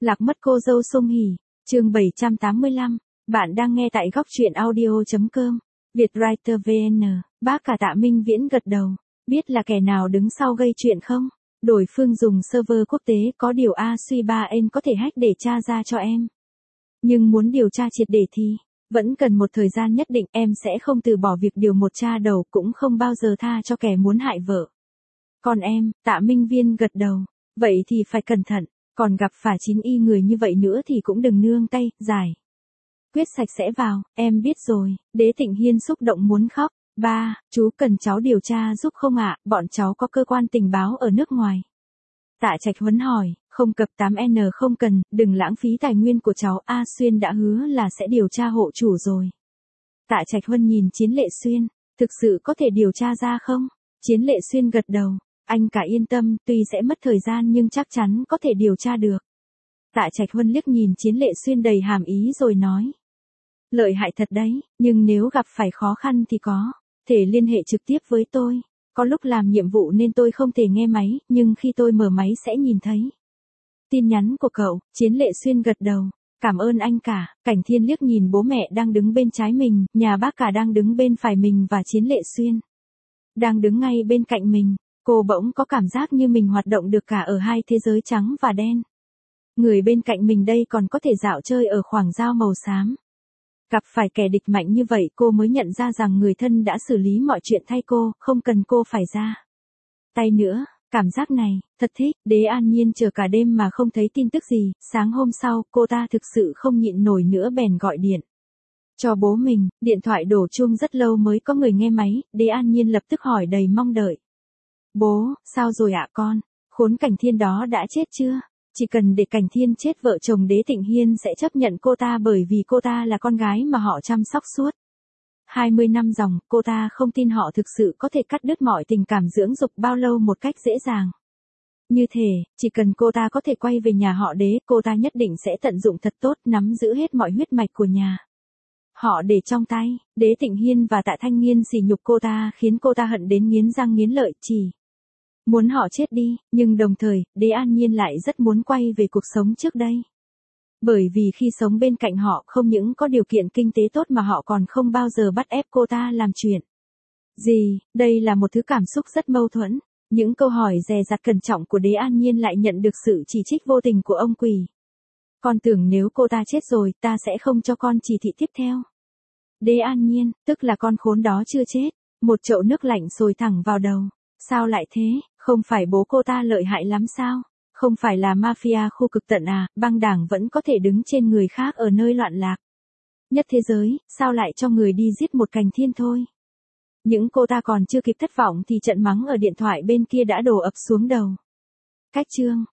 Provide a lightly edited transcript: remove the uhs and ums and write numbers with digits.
Lạc mất cô dâu Song Hỷ, chương 785, bạn đang nghe tại góc truyện audio.com, Vietwriter VN, bác cả Tạ Minh Viễn gật đầu, biết là kẻ nào đứng sau gây chuyện không? Đối phương dùng server quốc tế có điều A suy 3N có thể hack để tra ra cho em. Nhưng muốn điều tra triệt để thì, vẫn cần một thời gian nhất định, em sẽ không từ bỏ việc điều một cha đầu, cũng không bao giờ tha cho kẻ muốn hại vợ. Còn em, Tạ Minh Viên gật đầu, vậy thì phải cẩn thận, còn gặp phải 9y người như vậy nữa thì cũng đừng nương tay, giải quyết sạch sẽ vào, em biết rồi. Đế Tịnh Hiên xúc động muốn khóc. Ba, chú cần cháu điều tra giúp không ạ? Bọn cháu có cơ quan tình báo ở nước ngoài. Tạ Trạch Huấn hỏi, không cập 8N không cần, đừng lãng phí tài nguyên của cháu. A Xuyên đã hứa là sẽ điều tra hộ chủ rồi. Tạ Trạch Huân nhìn Chiến Lệ Xuyên, thực sự có thể điều tra ra không? Chiến Lệ Xuyên gật đầu, anh cả yên tâm, tuy sẽ mất thời gian nhưng chắc chắn có thể điều tra được. Tạ Trạch Huân liếc nhìn Chiến Lệ Xuyên đầy hàm ý rồi nói. Lợi hại thật đấy, nhưng nếu gặp phải khó khăn thì có thể liên hệ trực tiếp với tôi. Có lúc làm nhiệm vụ nên tôi không thể nghe máy, nhưng khi tôi mở máy sẽ nhìn thấy tin nhắn của cậu. Chiến Lệ Xuyên gật đầu, cảm ơn anh cả. Cảnh Thiên liếc nhìn bố mẹ đang đứng bên trái mình, nhà bác cả đang đứng bên phải mình và Chiến Lệ Xuyên đang đứng ngay bên cạnh mình. Cô bỗng có cảm giác như mình hoạt động được cả ở hai thế giới trắng và đen. Người bên cạnh mình đây còn có thể dạo chơi ở khoảng giao màu xám. Gặp phải kẻ địch mạnh như vậy cô mới nhận ra rằng người thân đã xử lý mọi chuyện thay cô, không cần cô phải ra tay nữa. Cảm giác này, thật thích. Đế An Nhiên chờ cả đêm mà không thấy tin tức gì. Sáng hôm sau, cô ta thực sự không nhịn nổi nữa bèn gọi điện cho bố mình. Điện thoại đổ chuông rất lâu mới có người nghe máy. Đế An Nhiên lập tức hỏi đầy mong đợi. Bố, sao rồi ạ con? Khốn Cảnh Thiên đó đã chết chưa? Chỉ cần để Cảnh Thiên chết vợ chồng Đế Tịnh Hiên sẽ chấp nhận cô ta bởi vì cô ta là con gái mà họ chăm sóc suốt 20 năm dòng. Cô ta không tin họ thực sự có thể cắt đứt mọi tình cảm dưỡng dục bao lâu một cách dễ dàng như thế. Chỉ cần cô ta có thể quay về nhà họ Đế, cô ta nhất định sẽ tận dụng thật tốt, nắm giữ hết mọi huyết mạch của nhà họ để trong tay. Đế Tịnh Hiên và Tạ Thanh Nghiên sỉ nhục cô ta khiến cô ta hận đến nghiến răng nghiến lợi, chỉ muốn họ chết đi, nhưng đồng thời, Đế An Nhiên lại rất muốn quay về cuộc sống trước đây. Bởi vì khi sống bên cạnh họ không những có điều kiện kinh tế tốt mà họ còn không bao giờ bắt ép cô ta làm chuyện gì. Đây là một thứ cảm xúc rất mâu thuẫn. Những câu hỏi dè dặt cẩn trọng của Đế An Nhiên lại nhận được sự chỉ trích vô tình của ông Quỷ. Con tưởng nếu cô ta chết rồi ta sẽ không cho con chỉ thị tiếp theo. Đế An Nhiên, tức là con khốn đó chưa chết. Một chậu nước lạnh xối thẳng vào đầu. Sao lại thế, không phải bố cô ta lợi hại lắm sao? Không phải là mafia khu cực tận à? Băng đảng vẫn có thể đứng trên người khác ở nơi loạn lạc nhất thế giới, sao lại cho người đi giết một Cảnh Thiên thôi? Những cô ta còn chưa kịp thất vọng thì trận mắng ở điện thoại bên kia đã đổ ập xuống đầu. Cách chương